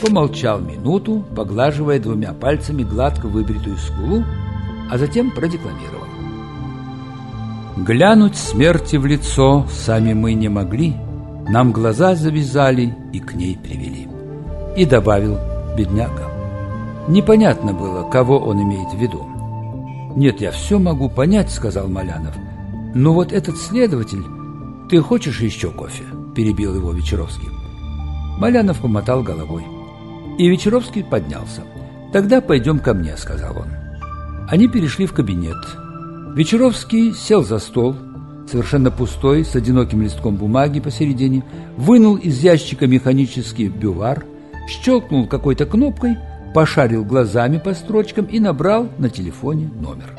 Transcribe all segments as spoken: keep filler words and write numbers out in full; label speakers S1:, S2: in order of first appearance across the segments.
S1: помолчал минуту, поглаживая двумя пальцами гладко выбритую скулу, а затем продекламировал. «Глянуть смерти в лицо сами мы не могли, нам глаза завязали и к ней привели». И добавил бедняга. Непонятно было, кого он имеет в виду. «Нет, я все могу понять», — сказал Малянов. «Но вот этот следователь...» «Ты хочешь еще кофе?» — перебил его Вечеровский. Малянов помотал головой. И Вечеровский поднялся. «Тогда пойдем ко мне», — сказал он. Они перешли в кабинет. Вечеровский сел за стол, совершенно пустой, с одиноким листком бумаги посередине, вынул из ящика механический бювар, щелкнул какой-то кнопкой, пошарил глазами по строчкам и набрал на телефоне номер.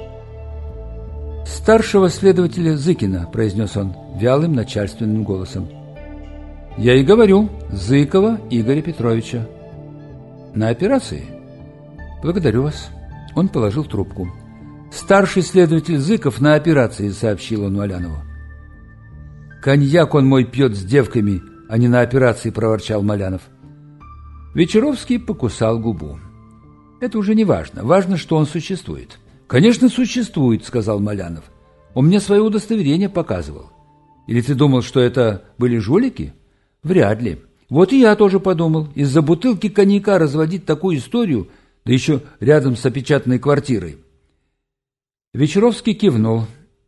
S1: «Старшего следователя Зыкина», — произнес он вялым начальственным голосом. «Я и говорю, Зыкова Игоря Петровича». «На операции?» «Благодарю вас». Он положил трубку. «Старший следователь Зыков на операции», — сообщил он Малянову. «Коньяк он мой пьет с девками, а не на операции», — проворчал Малянов. Вечеровский покусал губу. «Это уже не важно. Важно, что он существует». «Конечно, существует», — сказал Малянов. «Он мне свое удостоверение показывал». «Или ты думал, что это были жулики?» «Вряд ли. Вот и я тоже подумал. Из-за бутылки коньяка разводить такую историю, да еще рядом с опечатанной квартирой». Вечеровский кивнул.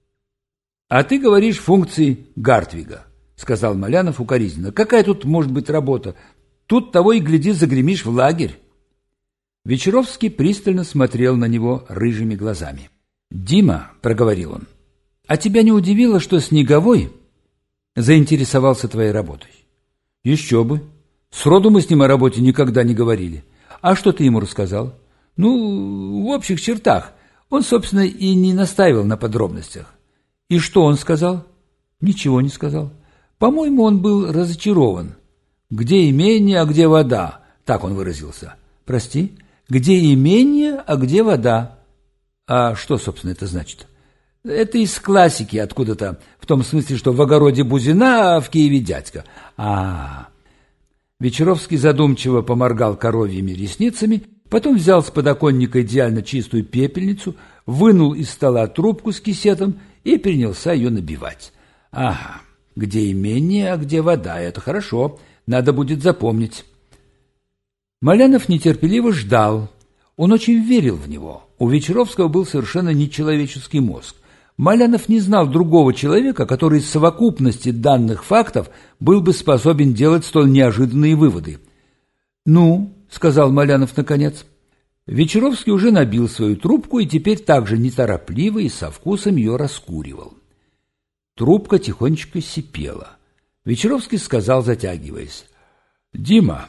S1: «А ты говоришь функции Гартвига», — сказал Малянов укоризненно. «Какая тут может быть работа? Тут того и гляди, загремишь в лагерь». Вечеровский пристально смотрел на него рыжими глазами. «Дима», — проговорил он, — «а тебя не удивило, что Снеговой заинтересовался твоей работой?» «Еще бы. Сроду мы с ним о работе никогда не говорили. А что ты ему рассказал?» «Ну, в общих чертах. Он, собственно, и не настаивал на подробностях». «И что он сказал?» «Ничего не сказал. По-моему, он был разочарован. Где имение, а где вода?» Так он выразился. «Прости? Где имение, а где вода?» «А что, собственно, это значит?» «Это из классики откуда-то, в том смысле, что в огороде бузина, а в Киеве дядька». А-а-а. Вечеровский задумчиво поморгал коровьими ресницами, потом взял с подоконника идеально чистую пепельницу, вынул из стола трубку с кисетом и принялся ее набивать. «Ага, где имение, а где вода, это хорошо, надо будет запомнить». Малянов нетерпеливо ждал. Он очень верил в него. У Вечеровского был совершенно нечеловеческий мозг. Малянов не знал другого человека, который из совокупности данных фактов был бы способен делать столь неожиданные выводы. «Ну», — сказал Малянов наконец. Вечеровский уже набил свою трубку и теперь также неторопливо и со вкусом ее раскуривал. Трубка тихонечко сипела. Вечеровский сказал, затягиваясь: «Дима,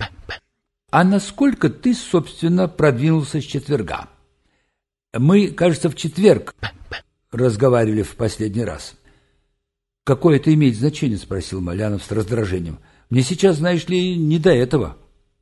S1: а насколько ты, собственно, продвинулся с четверга? Мы, кажется, в четверг разговаривали в последний раз». «Какое это имеет значение?» — спросил Малянов с раздражением. «Мне сейчас, знаешь ли, не до этого».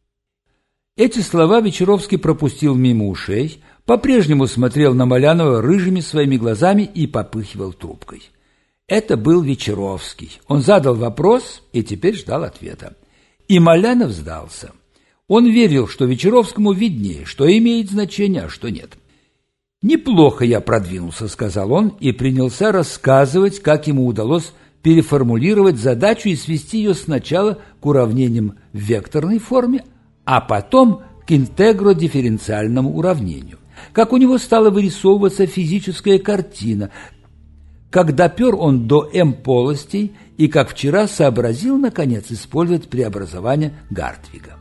S1: Эти слова Вечеровский пропустил мимо ушей, по-прежнему смотрел на Малянова рыжими своими глазами и попыхивал трубкой. Это был Вечеровский. Он задал вопрос и теперь ждал ответа. И Малянов сдался. Он верил, что Вечеровскому виднее, что имеет значение, а что нет. «Неплохо я продвинулся», — сказал он, и принялся рассказывать, как ему удалось переформулировать задачу и свести ее сначала к уравнениям в векторной форме, а потом к интегродифференциальному уравнению. Как у него стала вырисовываться физическая картина, как допер он до М-полостей и как вчера сообразил, наконец, использовать преобразование Гартвига.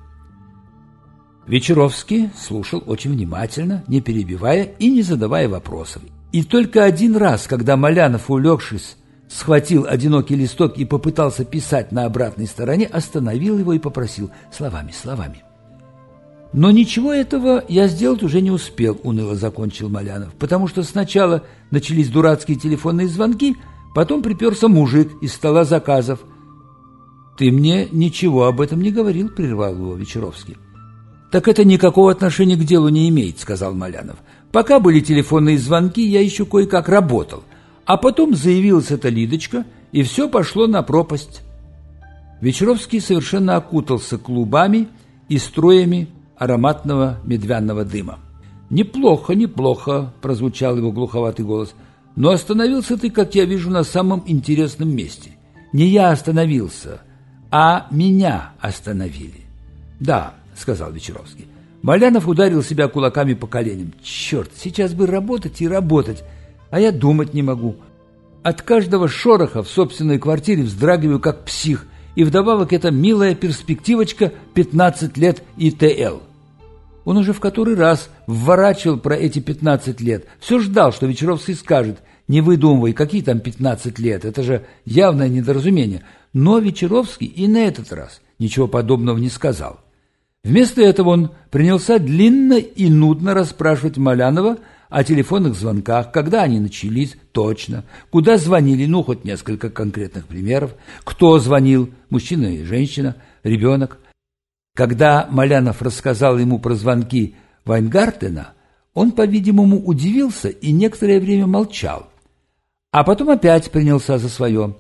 S1: Вечеровский слушал очень внимательно, не перебивая и не задавая вопросов. И только один раз, когда Малянов, улегшись, схватил одинокий листок и попытался писать на обратной стороне, остановил его и попросил: «Словами, словами». «Но ничего этого я сделать уже не успел», — уныло закончил Малянов, «потому что сначала начались дурацкие телефонные звонки, потом приперся мужик из стола заказов». «Ты мне ничего об этом не говорил», — прервал его Вечеровский. «Так это никакого отношения к делу не имеет», — сказал Малянов. «Пока были телефонные звонки, я еще кое-как работал, а потом заявилась эта Лидочка, и все пошло на пропасть». Вечеровский совершенно окутался клубами, и струями ароматного медвяного дыма. «Неплохо, неплохо», – прозвучал его глуховатый голос. «Но остановился ты, как я вижу, на самом интересном месте. Не я остановился, а меня остановили». «Да», – сказал Вечеровский. Малянов ударил себя кулаками по коленям. «Черт, сейчас бы работать и работать, а я думать не могу. От каждого шороха в собственной квартире вздрагиваю, как псих, и вдобавок эта милая перспективочка пятнадцать лет И Т Л». Он уже в который раз вворачивал про эти пятнадцать лет. Все ждал, что Вечеровский скажет: «Не выдумывай, какие там пятнадцать лет, это же явное недоразумение». Но Вечеровский и на этот раз ничего подобного не сказал. Вместо этого он принялся длинно и нудно расспрашивать Малянова о телефонных звонках, когда они начались точно, куда звонили, ну, хоть несколько конкретных примеров, кто звонил, мужчина и женщина, ребенок. Когда Малянов рассказал ему про звонки Вайнгартена, он, по-видимому, удивился и некоторое время молчал, а потом опять принялся за свое.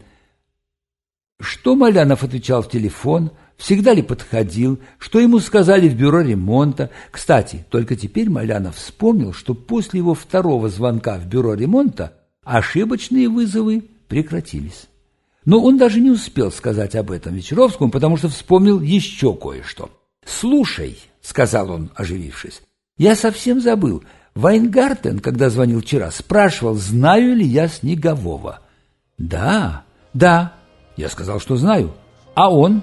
S1: Что Малянов отвечал в телефон, всегда ли подходил, что ему сказали в бюро ремонта. Кстати, только теперь Малянов вспомнил, что после его второго звонка в бюро ремонта ошибочные вызовы прекратились. Но он даже не успел сказать об этом Вечеровскому, потому что вспомнил еще кое-что. «Слушай», — сказал он, оживившись, — «я совсем забыл. Вайнгартен, когда звонил вчера, спрашивал, знаю ли я Снегового». «Да, да», — я сказал, что знаю. «А он?»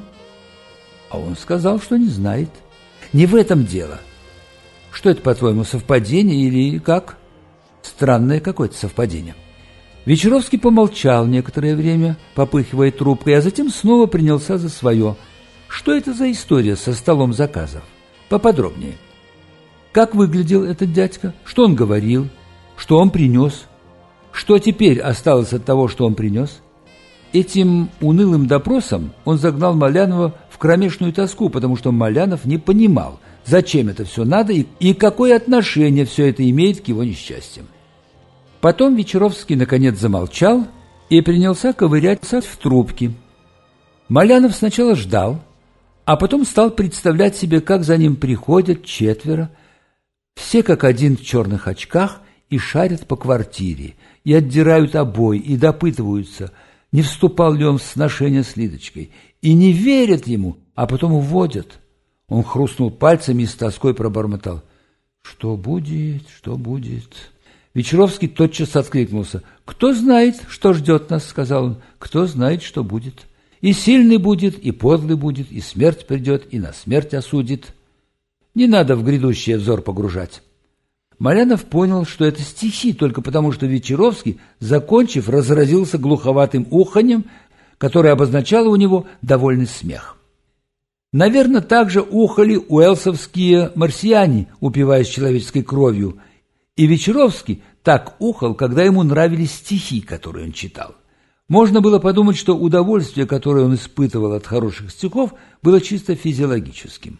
S1: А он сказал, что не знает. Не в этом дело. Что это, по-твоему, совпадение или как? Странное какое-то совпадение. Вечеровский помолчал некоторое время, попыхивая трубкой, а затем снова принялся за свое. Что это за история со столом заказов? Поподробнее. Как выглядел этот дядька? Что он говорил? Что он принес? Что теперь осталось от того, что он принес? Этим унылым допросом он загнал Малянова в кромешную тоску, потому что Малянов не понимал, зачем это все надо и, и какое отношение все это имеет к его несчастьям. Потом Вечеровский наконец замолчал и принялся ковыряться в трубке. Малянов сначала ждал, а потом стал представлять себе, как за ним приходят четверо, все как один в черных очках, и шарят по квартире, и отдирают обои, и допытываются, не вступал ли он в сношение с Лидочкой, и не верят ему, а потом уводят. Он хрустнул пальцами и с тоской пробормотал: «Что будет, что будет?» Вечеровский тотчас откликнулся. «Кто знает, что ждет нас?» — сказал он. «Кто знает, что будет. И сильный будет, и подлый будет, и смерть придет, и на смерть осудит. Не надо в грядущий взор погружать». Малянов понял, что это стихи, только потому, что Вечеровский, закончив, разразился глуховатым уханьем, которое обозначало у него довольный смех. Наверное, также ухали уэлсовские марсиане, упиваясь человеческой кровью, и Вечеровский так ухал, когда ему нравились стихи, которые он читал. Можно было подумать, что удовольствие, которое он испытывал от хороших стихов, было чисто физиологическим.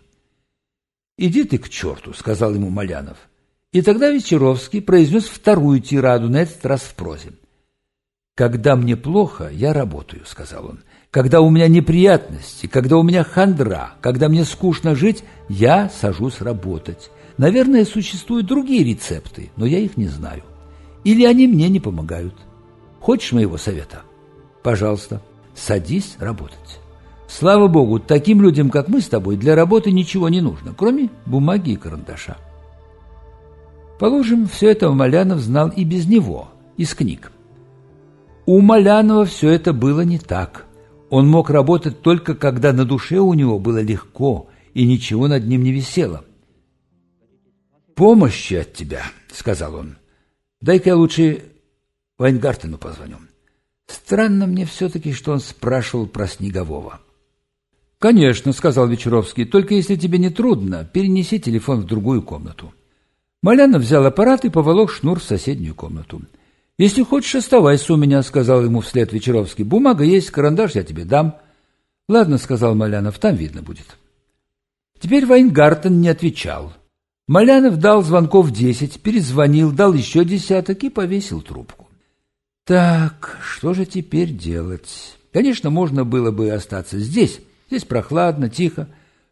S1: «Иди ты к черту», — сказал ему Малянов. И тогда Вечеровский произнес вторую тираду, на этот раз в прозе. «Когда мне плохо, я работаю», — сказал он. «Когда у меня неприятности, когда у меня хандра, когда мне скучно жить, я сажусь работать. Наверное, существуют другие рецепты, но я их не знаю. Или они мне не помогают. Хочешь моего совета? Пожалуйста, садись работать. Слава Богу, таким людям, как мы с тобой, для работы ничего не нужно, кроме бумаги и карандаша». Положим, все это Малянов знал и без него, из книг. У Малянова все это было не так. Он мог работать только, когда на душе у него было легко и ничего над ним не висело. «Помощи от тебя», — сказал он. «Дай-ка я лучше Вайнгартену позвоню. Странно мне все-таки, что он спрашивал про Снегового». «Конечно», — сказал Вечеровский, — «только если тебе не трудно, перенеси телефон в другую комнату». Малянов взял аппарат и поволок шнур в соседнюю комнату. «Если хочешь, оставайся у меня», — сказал ему вслед Вечеровский. «Бумага есть, карандаш я тебе дам». «Ладно», — сказал Малянов, — «там видно будет». Теперь Вайнгартен не отвечал. Малянов дал звонков десять, перезвонил, дал еще десяток и повесил трубку. Так, что же теперь делать? Конечно, можно было бы остаться здесь. Здесь прохладно, тихо.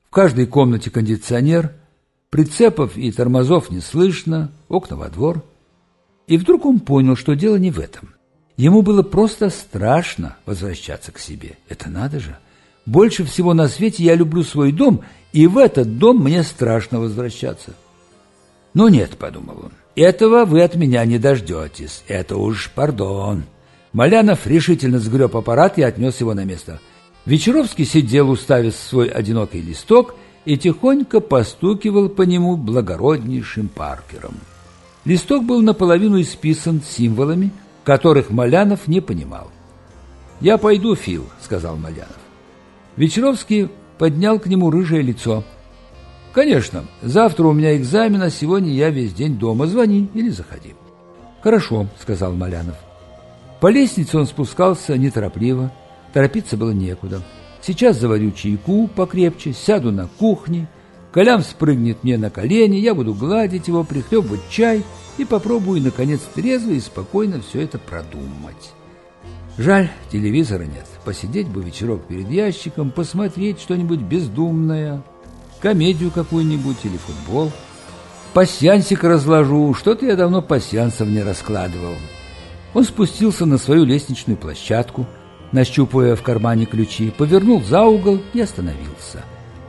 S1: В каждой комнате кондиционер, прицепов и тормозов не слышно, окна во двор. И вдруг он понял, что дело не в этом. Ему было просто страшно возвращаться к себе. Это надо же! Больше всего на свете я люблю свой дом, и в этот дом мне страшно возвращаться. «Ну нет», — подумал он, — «этого вы от меня не дождетесь. Это уж пардон». Малянов решительно сгреб аппарат и отнес его на место. Вечеровский сидел, уставив свой одинокий листок, и тихонько постукивал по нему благороднейшим Паркером. Листок был наполовину исписан символами, которых Малянов не понимал. «Я пойду, Фил», — сказал Малянов. Вечеровский поднял к нему рыжее лицо. «Конечно, завтра у меня экзамен, а сегодня я весь день дома. Звони или заходи». «Хорошо», — сказал Малянов. По лестнице он спускался неторопливо, торопиться было некуда. «Сейчас заварю чайку покрепче, сяду на кухне, Колям спрыгнет мне на колени, я буду гладить его, прихлебывать чай и попробую, наконец, трезво и спокойно все это продумать. Жаль, телевизора нет. Посидеть бы вечерок перед ящиком, посмотреть что-нибудь бездумное, комедию какую-нибудь или футбол. Пасьянсик разложу, что-то я давно пасьянсов не раскладывал». Он спустился на свою лестничную площадку, нащупывая в кармане ключи, повернул за угол и остановился.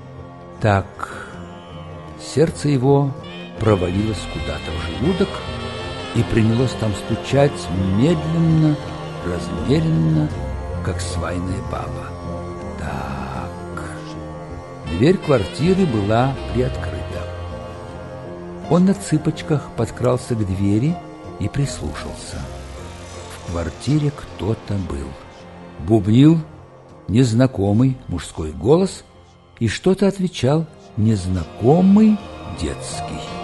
S1: Так, сердце его провалилось куда-то в желудок и принялось там стучать медленно, размеренно, как свайная баба. Так, дверь квартиры была приоткрыта. Он на цыпочках подкрался к двери и прислушался. В квартире кто-то был. Бубнил незнакомый мужской голос, и что-то отвечал незнакомый детский.